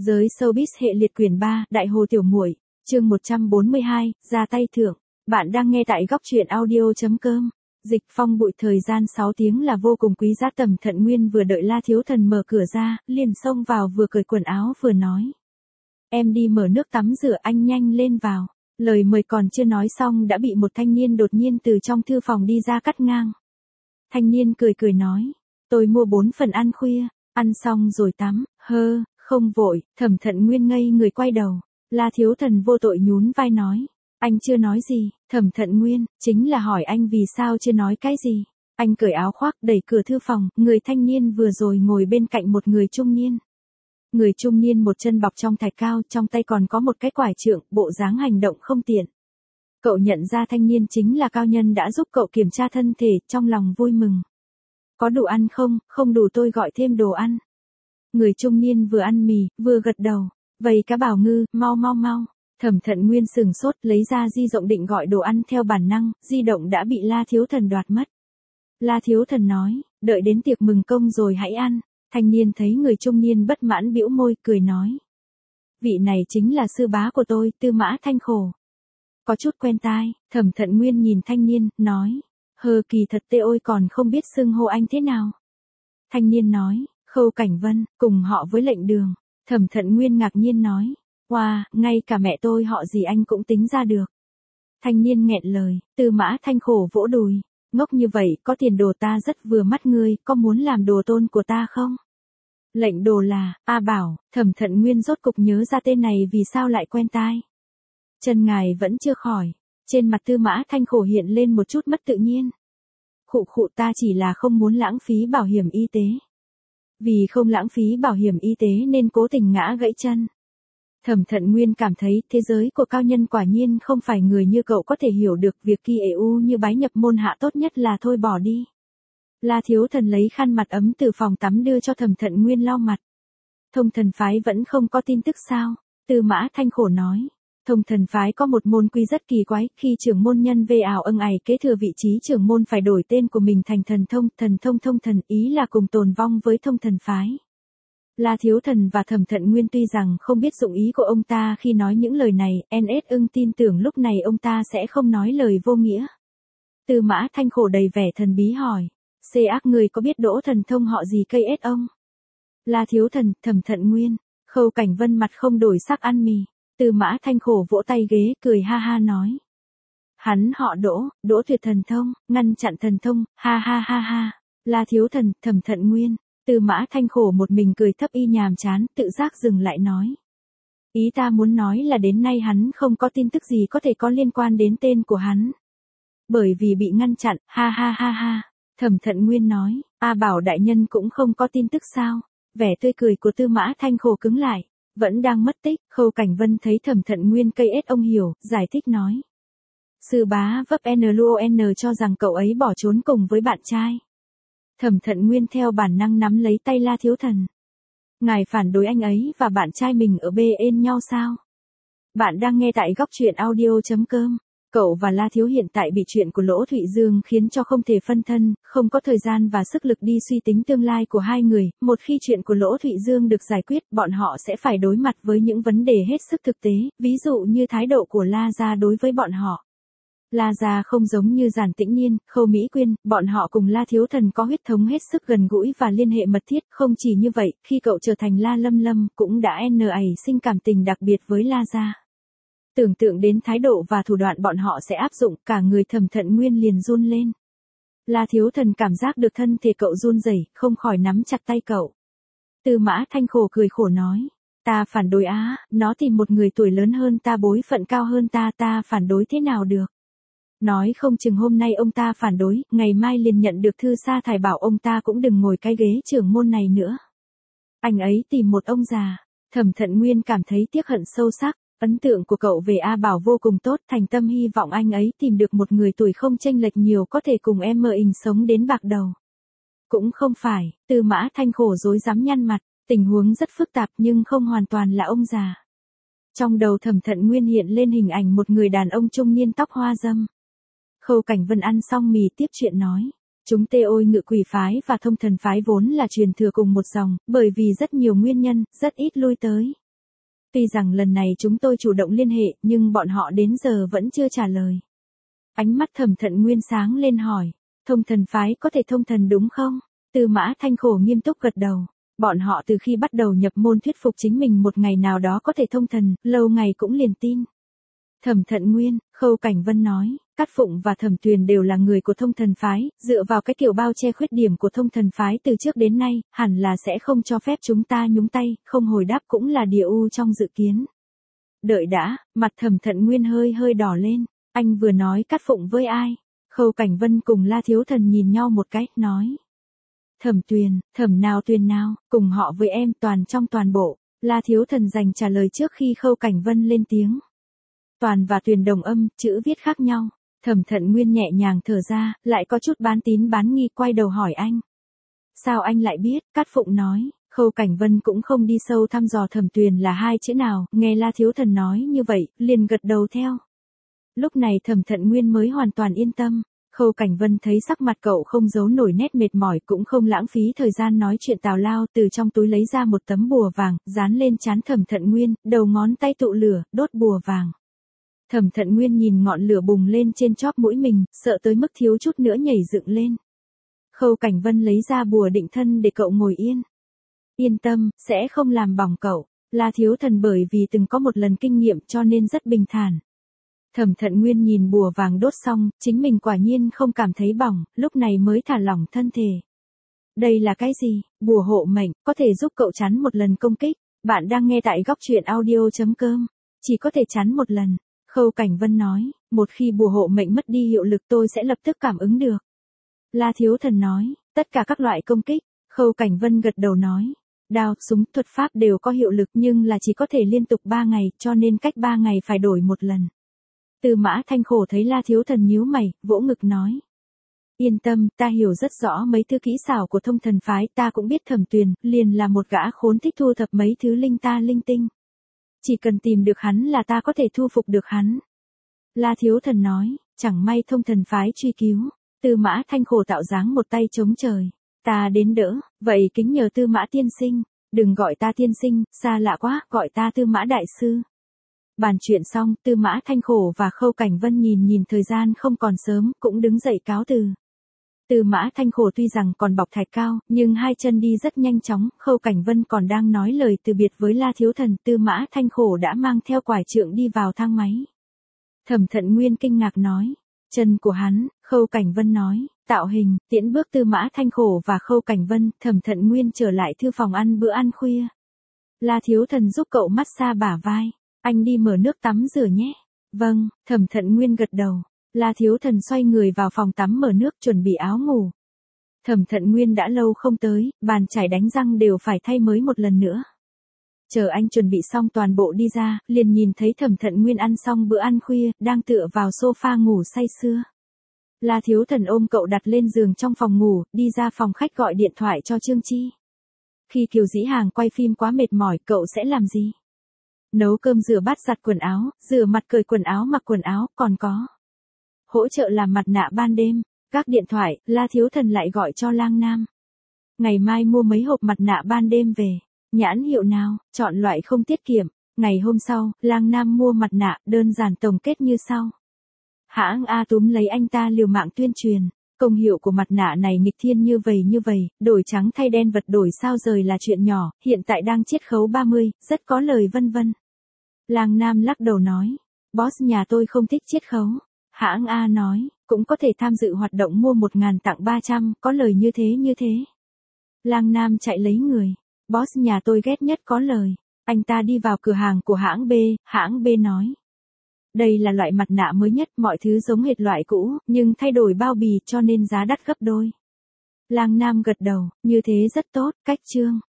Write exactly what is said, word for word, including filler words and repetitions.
Giới showbiz hệ liệt quyển ba, Đại Hồ Tiểu Muội, chương một trăm bốn mươi hai, ra tay thưởng. Bạn đang nghe tại góc truyện audio.com. Dịch phong bụi thời gian sáu tiếng là vô cùng quý giá. Tầm Thận Nguyên vừa đợi La Thiếu Thần mở cửa ra, liền xông vào vừa cởi quần áo vừa nói. Em đi mở nước tắm rửa, anh nhanh lên vào. Lời mời còn chưa nói xong đã bị một thanh niên đột nhiên từ trong thư phòng đi ra cắt ngang. Thanh niên cười cười nói. Tôi mua bốn phần ăn khuya, ăn xong rồi tắm, hơ. Không vội, Thẩm Thận Nguyên ngây người quay đầu. La Thiếu Thần vô tội nhún vai nói. Anh chưa nói gì. Thẩm Thận Nguyên, chính là hỏi anh vì sao chưa nói cái gì. Anh cởi áo khoác đẩy cửa thư phòng, người thanh niên vừa rồi ngồi bên cạnh một người trung niên. Người trung niên một chân bọc trong thạch cao, trong tay còn có một cái quải trượng, bộ dáng hành động không tiện. Cậu nhận ra thanh niên chính là cao nhân đã giúp cậu kiểm tra thân thể, trong lòng vui mừng. Có đủ ăn không? Không đủ tôi gọi thêm đồ ăn. Người trung niên vừa ăn mì, vừa gật đầu. Vầy cá bảo ngư, mau mau mau. Thẩm Thận Nguyên sừng sốt, lấy ra di động định gọi đồ ăn theo bản năng, di động đã bị La Thiếu Thần đoạt mất. La Thiếu Thần nói, đợi đến tiệc mừng công rồi hãy ăn. Thanh niên thấy người trung niên bất mãn bĩu môi, cười nói. Vị này chính là sư bá của tôi, Tư Mã Thanh Khổ. Có chút quen tai, Thẩm Thận Nguyên nhìn thanh niên, nói. Hờ kỳ thật tê ôi còn không biết xưng hô anh thế nào. Thanh niên nói. Khâu Cảnh Vân, cùng họ với Lệnh Đường. Thẩm Thận Nguyên ngạc nhiên nói. Wow, ngay cả mẹ tôi họ gì anh cũng tính ra được. Thanh niên nghẹn lời, Tư Mã Thanh Khổ vỗ đùi. Ngốc như vậy, có tiền đồ ta rất vừa mắt ngươi, có muốn làm đồ tôn của ta không? Lệnh đồ là, A Bảo, Thẩm Thận Nguyên rốt cục nhớ ra tên này vì sao lại quen tai. Chân ngài vẫn chưa khỏi. Trên mặt Tư Mã Thanh Khổ hiện lên một chút mất tự nhiên. Khụ khụ ta chỉ là không muốn lãng phí bảo hiểm y tế. Vì không lãng phí bảo hiểm y tế nên cố tình ngã gãy chân. Thẩm Thận Nguyên cảm thấy thế giới của cao nhân quả nhiên không phải người như cậu có thể hiểu được việc kỳ ê u như bái nhập môn hạ, tốt nhất là thôi bỏ đi. La Thiếu Thần lấy khăn mặt ấm từ phòng tắm đưa cho Thẩm Thận Nguyên lau mặt. Thông Thần Phái vẫn không có tin tức sao? Tư Mã Thanh Khổ nói. Thông Thần Phái có một môn quy rất kỳ quái, khi trưởng môn nhân về ảo ưng ày kế thừa vị trí trưởng môn phải đổi tên của mình thành Thần Thông, Thần Thông Thông Thần, ý là cùng tồn vong với Thông Thần Phái. La Thiếu Thần và Thẩm Thận Nguyên tuy rằng không biết dụng ý của ông ta khi nói những lời này, en ét ưng tin tưởng lúc này ông ta sẽ không nói lời vô nghĩa. Tư Mã Thanh Khổ đầy vẻ thần bí hỏi, xê ác người có biết Đỗ Thần Thông họ gì cây ết ông? La Thiếu Thần, Thẩm Thận Nguyên, Khâu Cảnh Vân mặt không đổi sắc ăn mì. Tư Mã Thanh Khổ vỗ tay ghế, cười ha ha nói. Hắn họ Đỗ, Đỗ tuyệt thần thông, ngăn chặn thần thông, ha ha ha ha. La Thiếu Thần, Thẩm Thận Nguyên, Tư Mã Thanh Khổ một mình cười thấp y nhàm chán, tự giác dừng lại nói. Ý ta muốn nói là đến nay hắn không có tin tức gì có thể có liên quan đến tên của hắn. Bởi vì bị ngăn chặn, ha ha ha ha. Thẩm Thận Nguyên nói, A Bảo đại nhân cũng không có tin tức sao? Vẻ tươi cười của Tư Mã Thanh Khổ cứng lại. Vẫn đang mất tích, Khâu Cảnh Vân thấy Thẩm Thận Nguyên cây ết ông hiểu, giải thích nói. Sư bá vấp en lờ o en cho rằng cậu ấy bỏ trốn cùng với bạn trai. Thẩm Thận Nguyên theo bản năng nắm lấy tay La Thiếu Thần. Ngài phản đối anh ấy và bạn trai mình ở bên nhau sao? Bạn đang nghe tại góc truyện audio.com. Cậu và La Thiếu hiện tại bị chuyện của Lỗ Thụy Dương khiến cho không thể phân thân, không có thời gian và sức lực đi suy tính tương lai của hai người. Một khi chuyện của Lỗ Thụy Dương được giải quyết, bọn họ sẽ phải đối mặt với những vấn đề hết sức thực tế, ví dụ như thái độ của La Gia đối với bọn họ. La Gia không giống như Giản Tĩnh Niên, Khâu Mỹ Quyên, bọn họ cùng La Thiếu Thần có huyết thống hết sức gần gũi và liên hệ mật thiết. Không chỉ như vậy, khi cậu trở thành La Lâm Lâm, cũng đã nảy sinh cảm tình đặc biệt với La Gia. Tưởng tượng đến thái độ và thủ đoạn bọn họ sẽ áp dụng, cả người Thẩm Thận Nguyên liền run lên. La Thiếu Thần cảm giác được thân thể cậu run rẩy, không khỏi nắm chặt tay cậu. Tư Mã Thanh Khổ cười khổ nói, ta phản đối á, nó tìm một người tuổi lớn hơn ta, bối phận cao hơn ta, ta phản đối thế nào được. Nói không chừng hôm nay ông ta phản đối, ngày mai liền nhận được thư sa thải bảo ông ta cũng đừng ngồi cái ghế trưởng môn này nữa. Anh ấy tìm một ông già. Thẩm Thận Nguyên cảm thấy tiếc hận sâu sắc. Ấn tượng của cậu về A Bảo vô cùng tốt, thành tâm hy vọng anh ấy tìm được một người tuổi không chênh lệch nhiều có thể cùng em mơ ình sống đến bạc đầu. Cũng không phải, Tư Mã Thanh Khổ rối rắm nhăn mặt, tình huống rất phức tạp nhưng không hoàn toàn là ông già. Trong đầu Thẩm Thận Nguyên hiện lên hình ảnh một người đàn ông trung niên tóc hoa râm. Khâu Cảnh Vân ăn xong mì tiếp chuyện nói. Chúng tê ôi Ngự Quỷ Phái và Thông Thần Phái vốn là truyền thừa cùng một dòng, bởi vì rất nhiều nguyên nhân, rất ít lui tới. Tuy rằng lần này chúng tôi chủ động liên hệ, nhưng bọn họ đến giờ vẫn chưa trả lời. Ánh mắt Thẩm Thận Nguyên sáng lên hỏi, thông thần phái có thể thông thần đúng không? Tư Mã Thanh Khổ nghiêm túc gật đầu. Bọn họ từ khi bắt đầu nhập môn thuyết phục chính mình một ngày nào đó có thể thông thần, lâu ngày cũng liền tin. Thẩm Thận Nguyên, Khâu Cảnh Vân nói, Cát Phụng và Thẩm Tuyền đều là người của thông thần phái, dựa vào cái kiểu bao che khuyết điểm của thông thần phái từ trước đến nay, hẳn là sẽ không cho phép chúng ta nhúng tay, không hồi đáp cũng là địa u trong dự kiến. Đợi đã, mặt Thẩm Thận Nguyên hơi hơi đỏ lên, anh vừa nói Cát Phụng với ai? Khâu Cảnh Vân cùng La Thiếu Thần nhìn nhau một cái, nói. Thẩm Tuyền, Thẩm nào Tuyền nào, cùng họ với em toàn trong toàn bộ. La Thiếu Thần dành trả lời trước khi Khâu Cảnh Vân lên tiếng. Toàn và Tuyền đồng âm, chữ viết khác nhau. Thẩm Thận Nguyên nhẹ nhàng thở ra, lại có chút bán tín bán nghi, quay đầu hỏi anh. Sao anh lại biết? Cát Phụng nói. Khâu Cảnh Vân cũng không đi sâu thăm dò Thẩm Tuyền là hai chữ nào, nghe La Thiếu Thần nói như vậy, liền gật đầu theo. Lúc này Thẩm Thận Nguyên mới hoàn toàn yên tâm. Khâu Cảnh Vân thấy sắc mặt cậu không giấu nổi nét mệt mỏi, cũng không lãng phí thời gian nói chuyện tào lao, từ trong túi lấy ra một tấm bùa vàng, dán lên trán Thẩm Thận Nguyên, đầu ngón tay tụ lửa, đốt bùa vàng. Thẩm Thận Nguyên nhìn ngọn lửa bùng lên trên chóp mũi mình, sợ tới mức thiếu chút nữa nhảy dựng lên. Khâu Cảnh Vân lấy ra bùa định thân để cậu ngồi yên. Yên tâm, sẽ không làm bỏng cậu. La Thiếu Thần bởi vì từng có một lần kinh nghiệm cho nên rất bình thản. Thẩm Thận Nguyên nhìn bùa vàng đốt xong, chính mình quả nhiên không cảm thấy bỏng, lúc này mới thả lỏng thân thể. Đây là cái gì? Bùa hộ mệnh, có thể giúp cậu chắn một lần công kích. Bạn đang nghe tại góc truyện audio chấm com. Chỉ có thể chắn một lần. Khâu Cảnh Vân nói, một khi bùa hộ mệnh mất đi hiệu lực tôi sẽ lập tức cảm ứng được. La Thiếu Thần nói, tất cả các loại công kích. Khâu Cảnh Vân gật đầu nói, đao, súng, thuật pháp đều có hiệu lực nhưng là chỉ có thể liên tục ba ngày, cho nên cách ba ngày phải đổi một lần. Tư Mã Thanh Khổ thấy La Thiếu Thần nhíu mày, vỗ ngực nói. Yên tâm, ta hiểu rất rõ mấy thứ kỹ xảo của thông thần phái, ta cũng biết Thẩm Tuyền, liền là một gã khốn thích thu thập mấy thứ linh ta linh tinh. Chỉ cần tìm được hắn là ta có thể thu phục được hắn. La Thiếu Thần nói, chẳng may thông thần phái truy cứu. Tư Mã Thanh Khổ tạo dáng một tay chống trời. Ta đến đỡ, vậy kính nhờ Tư Mã tiên sinh. Đừng gọi ta tiên sinh, xa lạ quá, gọi ta Tư Mã đại sư. Bàn chuyện xong, Tư Mã Thanh Khổ và Khâu Cảnh Vân nhìn nhìn thời gian không còn sớm, cũng đứng dậy cáo từ. Tư Mã Thanh Khổ tuy rằng còn bọc thạch cao, nhưng hai chân đi rất nhanh chóng, Khâu Cảnh Vân còn đang nói lời từ biệt với La Thiếu Thần, Tư Mã Thanh Khổ đã mang theo quải trượng đi vào thang máy. Thẩm Thận Nguyên kinh ngạc nói, chân của hắn, Khâu Cảnh Vân nói, tạo hình, tiễn bước Tư Mã Thanh Khổ và Khâu Cảnh Vân, Thẩm Thận Nguyên trở lại thư phòng ăn bữa ăn khuya. La Thiếu Thần giúp cậu massage bả vai. Anh đi mở nước tắm rửa nhé. Vâng, Thẩm Thận Nguyên gật đầu. La Thiếu Thần xoay người vào phòng tắm mở nước chuẩn bị áo ngủ. Thẩm Thận Nguyên đã lâu không tới, bàn chải đánh răng đều phải thay mới một lần nữa. Chờ anh chuẩn bị xong toàn bộ đi ra, liền nhìn thấy Thẩm Thận Nguyên ăn xong bữa ăn khuya, đang tựa vào sofa ngủ say sưa. La Thiếu Thần ôm cậu đặt lên giường trong phòng ngủ, đi ra phòng khách gọi điện thoại cho Trương Chi. Khi Kiều Dĩ Hàng quay phim quá mệt mỏi, cậu sẽ làm gì? Nấu cơm, rửa bát, giặt quần áo, rửa mặt, cởi quần áo, mặc quần áo, còn có hỗ trợ làm mặt nạ ban đêm. Gác điện thoại, La Thiếu Thần lại gọi cho Lang Nam. Ngày mai mua mấy hộp mặt nạ ban đêm về. Nhãn hiệu nào, chọn loại không tiết kiệm. Ngày hôm sau, Lang Nam mua mặt nạ, đơn giản tổng kết như sau. Hãng A túm lấy anh ta liều mạng tuyên truyền. Công hiệu của mặt nạ này nghịch thiên như vậy như vậy, đổi trắng thay đen vật đổi sao rời là chuyện nhỏ, hiện tại đang chiết khấu ba mươi, rất có lời vân vân. Lang Nam lắc đầu nói, boss nhà tôi không thích chiết khấu. Hãng A nói, cũng có thể tham dự hoạt động mua một ngàn tặng ba trăm, có lời như thế như thế. Lang Nam chạy lấy người, boss nhà tôi ghét nhất có lời. Anh ta đi vào cửa hàng của hãng B, hãng B nói. Đây là loại mặt nạ mới nhất, mọi thứ giống hệt loại cũ, nhưng thay đổi bao bì cho nên giá đắt gấp đôi. Lang Nam gật đầu, như thế rất tốt, cách trương.